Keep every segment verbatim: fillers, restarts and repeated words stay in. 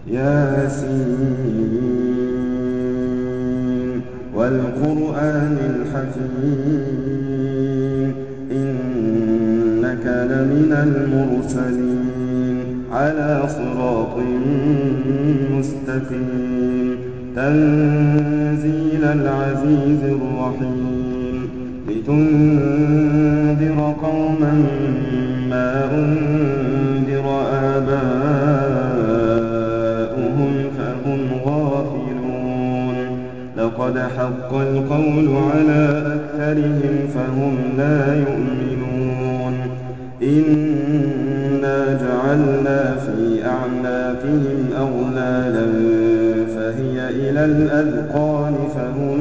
ياسين والقرآن الحكيم إنك لمن المرسلين على صراط مستقيم تنزيل العزيز الرحيم لتنذر قوما ما أنذر آباؤهم فهم غافلون لقد حق القول على أكثرهم فهم لا يؤمنون إنا جعلنا في أعناقهم أغلالا فهي إلى الأذقان فهم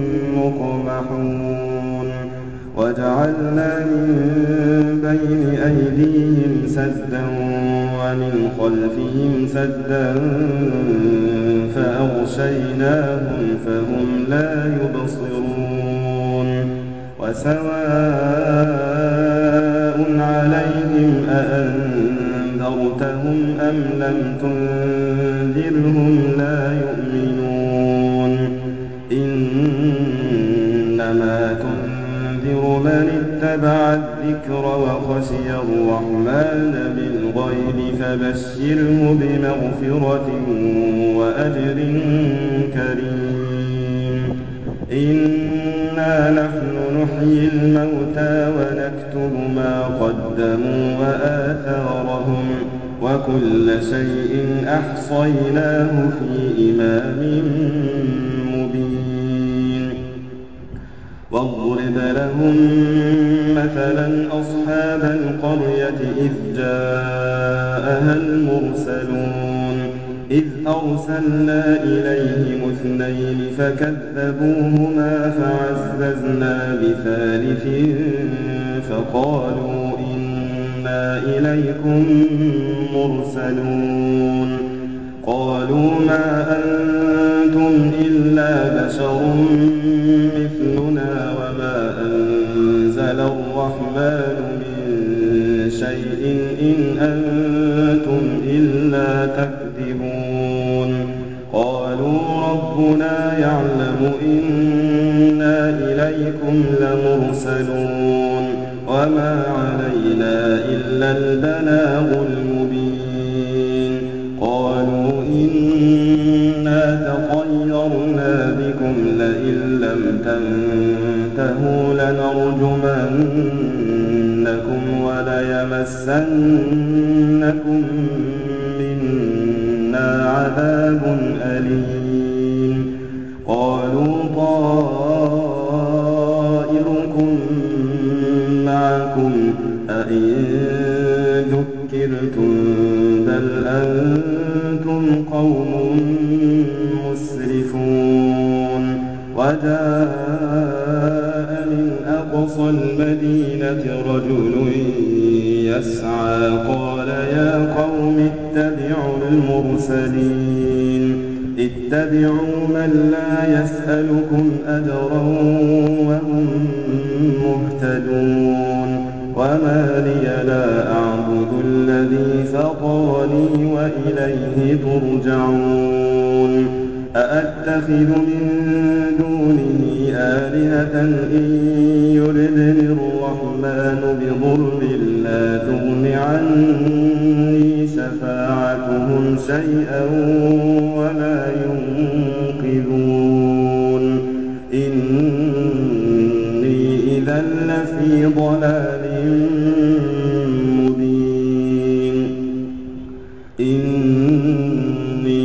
مقمحون وجعلنا من بين أيديهم سدا ومن خلفهم سدا فأغشيناهم فهم لا يبصرون وسواء عليهم أأنذرتهم أم لم تنذرهم لا يؤمنون إنما تنذر من اتبع الذكر وخشي الرحمن بالغيب فبشره بمغفرة وأجر كريم إنا نحن نحيي الموتى ونكتب ما قدموا وآثارهم وكل شيء أحصيناه في إمام مبين واضرب لهم مثلا أصحاب القرية إذ جاءها المرسلون إذ أرسلنا إليهم اثنين فكذبوهما فعززنا بثالث فقالوا إنا إليكم مرسلون قالوا ما أنتم إلا بشر مثلنا وما أنزل الرحمن من شيء إن أنتم إلا تكذبون قالوا ربنا يعلم إنا إليكم لمرسلون وما علينا إلا البلاغ المبين قالوا إنا تطيرنا بكم لئن لم تنتهوا لنرجمنكم وليمسنكم منا عذاب أليم قالوا طائركم معكم أئن ذكرتم بل أنتم قوم مسرفون وجاء من أقصى المدينة رجل يسعى قال يا قوم اتبعوا المرسلين اتبعوا من لا يسألكم أجرا وهم مهتدون وما لي لا أعبد الذي فطرني وإليه ترجعون أأتخذ من دونه آلهة إن يردني الرحمن بضر لا تغن عني شفاعتهم شيئا ولا ينقذون إني إذا لفي ضلال مبين إني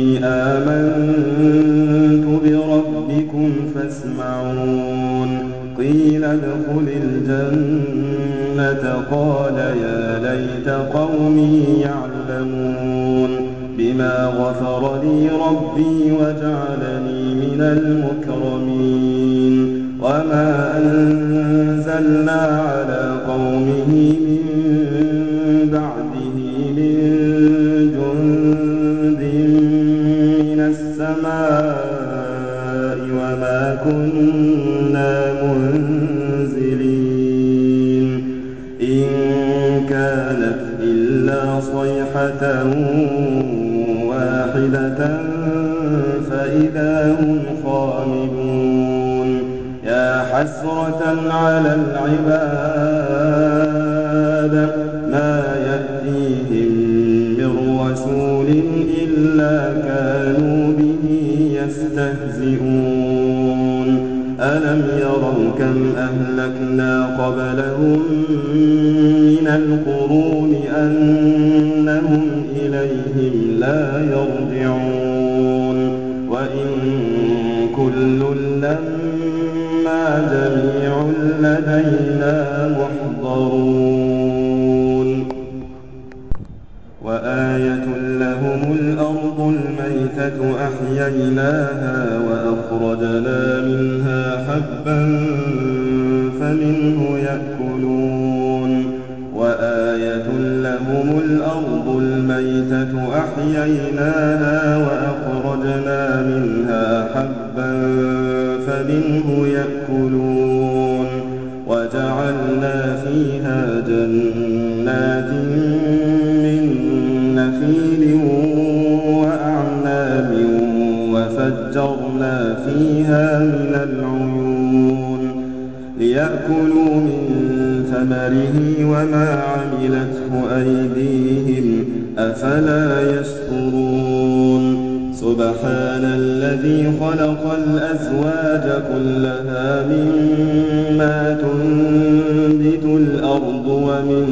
آمنت بربكم فاسمعون قيل ادخل الجنة قال يا ليت قومي يعلمون بما غفر لي ربي وجعلني من المكرمين وما أنزلنا على قومه من بعده من جند من السماء وما كنا منزلين إن كانت إلا صيحة واحدة فإذا هم خامدون يا حسرة على العباد ما يأتيهم من رسول إلا كانوا به يستهزئون ألم يروا كم أهلكنا قبلهم من القرون أنهم إليهم لا يرجعون وإن كل لما جميع لدينا محضرون وآية لهم الأرض الميتة أحييناها وأخرجنا منها حبا فمنه يأكلون وآية لهم الأرض الميتة أحييناها وأخرجنا منها حبا فمنه يأكلون وجعلنا فيها جنات من نخيل وأعناب وفجرنا فيها من العيون ليأكلوا من ثمره وما عملته أيديهم أفلا يشكرون سبحان الذي خلق الأزواج كلها مما تنبت الأرض ومن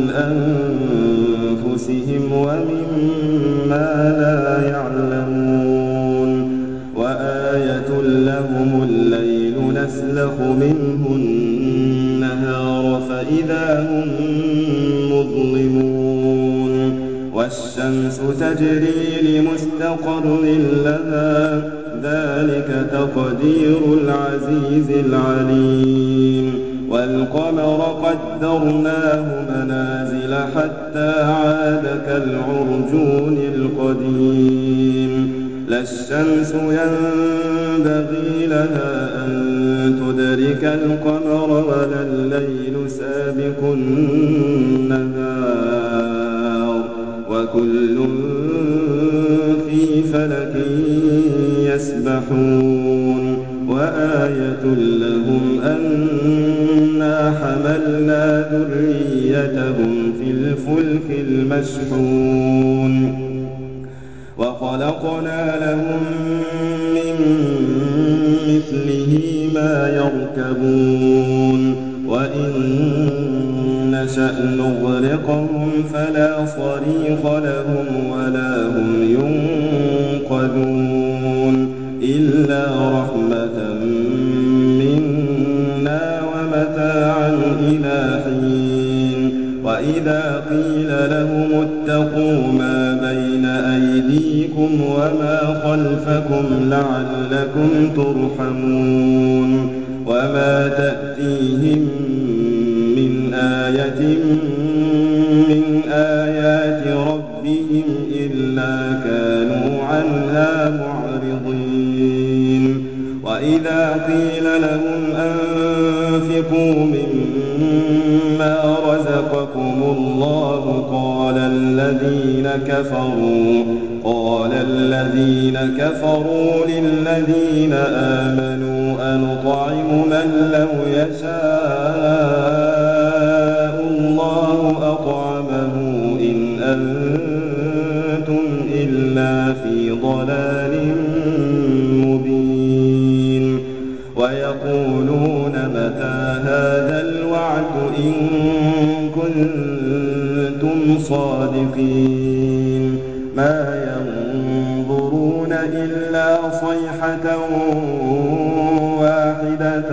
أنفسهم ومما لا يعلمون وآية لهم الليل نسلخ منه النهار فإذا هم مظلمون والشمس تجري لمستقر لها ذلك تقدير العزيز العليم والقمر قدرناه منازل حتى عاد كالعرجون القديم لا الشمس ينبغي لها أن تدرك القمر ولا الليل سابق النهار وكل في فلك يسبحون وآية لهم أنا حملنا ذريتهم في الفلك المشحون وخلقنا لهم من مثله ما يركبون وإن نشأ نغرقهم فلا صريخ لهم ولا هم ينقذون إلا رحمة منا ومتاعا إلى حين وإذا قيل لهم اتقوا ما بين أيديكم وما خلفكم لعلكم ترحمون وما تأتيهم من آية من آيات ربهم إلا كانوا عنها معرضين وإذا قيل لهم أنفقوا مما رزقكم الله قال الذين كفروا قال الذين كفروا للذين آمنوا أنطعم من لو يشاء الله أطعمه إن أنتم إلا في ضلال مبين ويقولون متى هذا الوعد إن كنتم صادقين ما ينظرون إلا صيحة واحدة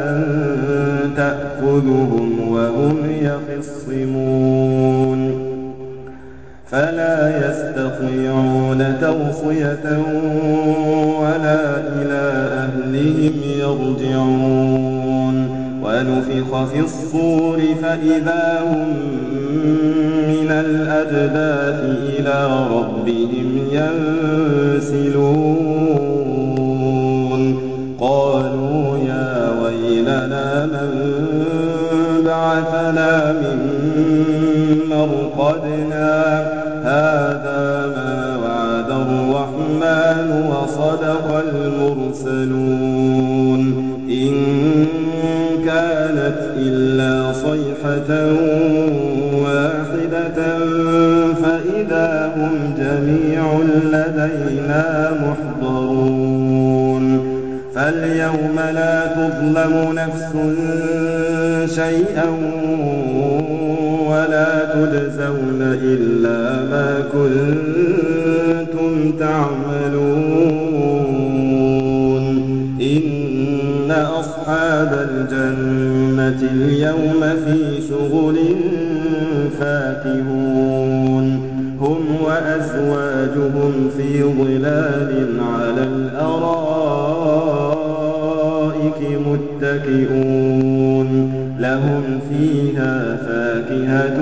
تأخذهم وهم يخصمون فلا يستطيعون توصية ولا إلى أهلهم يرجعون ونفخ في الصور فإذا هم من الأجداث إلى ربهم ينسلون قالوا يا ويلنا من بعثنا من مرقدنا هذا ما وعد الرحمن الرحمن وصدق المرسلون إن كانت إلا صيحة واحدة فإذا هم جميع لدينا محضرون فاليوم لا تظلم نفس شيئا ولا تجزون إلا ما كنتم تعملون إن أصحاب الجنة اليوم في شغل فاكهون هم وأزواجهم في ظلال على الأرائك متكئون لهم فيها فاكهة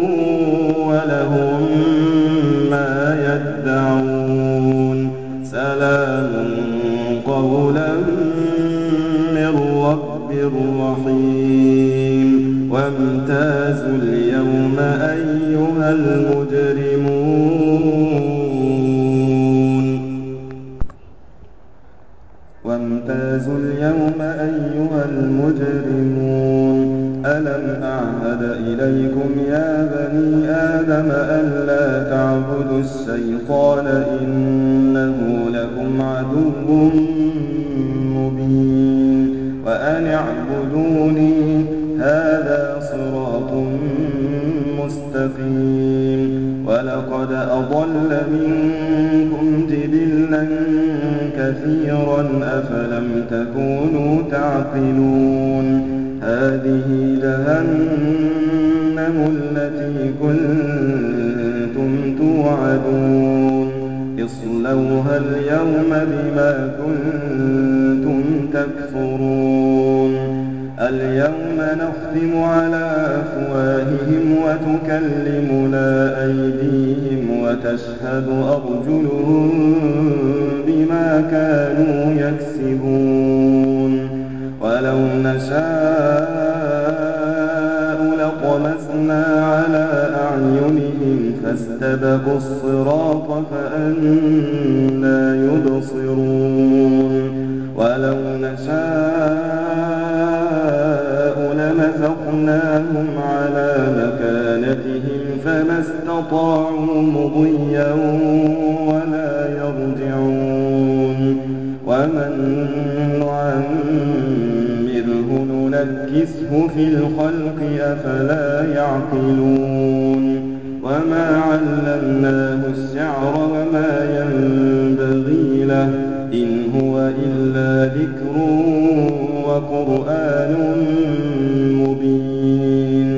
ولهم ما يدعون سلام قولا من رب رحيم وامتازوا اليوم أيها المجرمون وامتازوا اليوم أيها المجرمون ألم أعهد إليكم يا بني آدم ألا تعبدوا الشيطان إنه لكم عدو مبين وأن اعبدوني هذا صراط مستقيم ولقد أضل منكم جبلا كثيرا أفلم تكونوا تعقلون هذه جهنم التي كنتم توعدون اصلوها اليوم بما كنتم تكفرون اليوم نختم على أفواههم وتكلمنا أيديهم وتشهد أرجلهم بما كانوا يكسبون ولو نشاء لطمسنا على أعينهم فاستبقوا الصراط فأنى يبصرون ولو نشاء لمسخناهم على مكانتهم فما استطاعوا مضيا ولا يرجعون ومن نعمره ننكسه في الخلق أفلا يعقلون وما علمناه الشعر وما ينبغي له إن هو إلا ذكر وقرآن مبين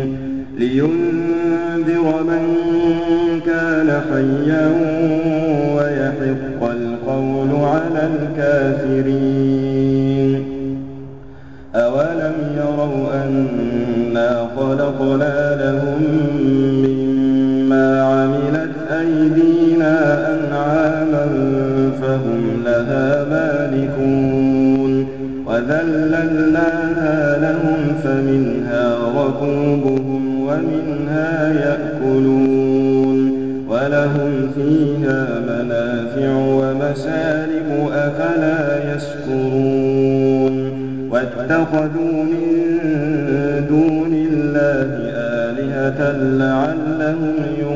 لينذر من كان حيا ويحق القول على الكافرين أولم يروا أنا خلقنا لهم مما عملت أيدينا أنعاما فهم لها مالكون وذللناها لهم فمنها ركوبهم ومنها يأكلون ولهم فيها منافع ومشارب أفلا يشكرون واتخذوا من دون الله آلهة لعلهم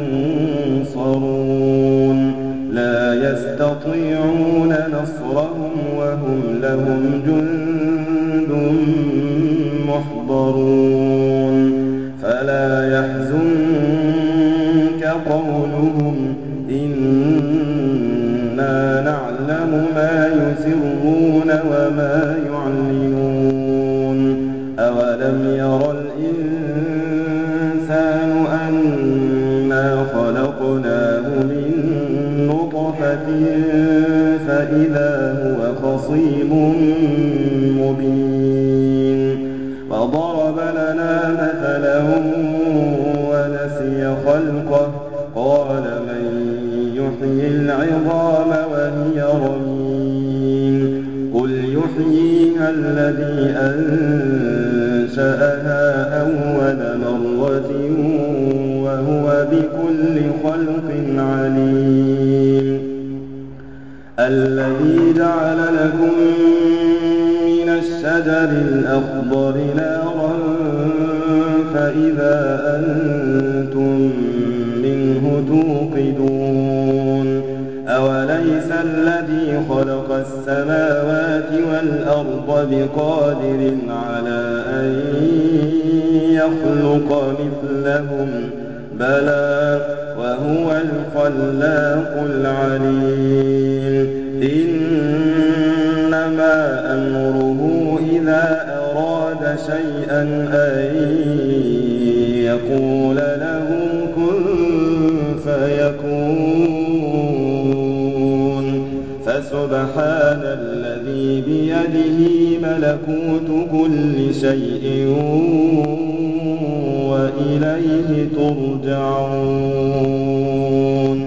ينصرون لا يستطيعون نصرهم وهم لهم جند محضرون فلا يحزنك قولهم إنا نعلم ما يسرون وما يعلنون أولم ير الإنسان أنا خلقناه من نطفة فإذا هو خصيم مبين وضرب لنا مثلا ونسي خلقه قال من يحيي العظام وهي رميم قل يحييها الذي أنشأها أول مرة وهو بكل خلق عليم الذي جعل لكم من الشجر الأخضر نارا فإذا أنتم منه توقدون أوليس الذي خلق السماوات والأرض بقادر على أن يخلق مثلهم بلى وهو الخلاق العليم إنما أمره إذا أراد شيئا أن يقول له كن فيكون فسبحان الذي بيده ملكوت كل شيء وإليه ترجعون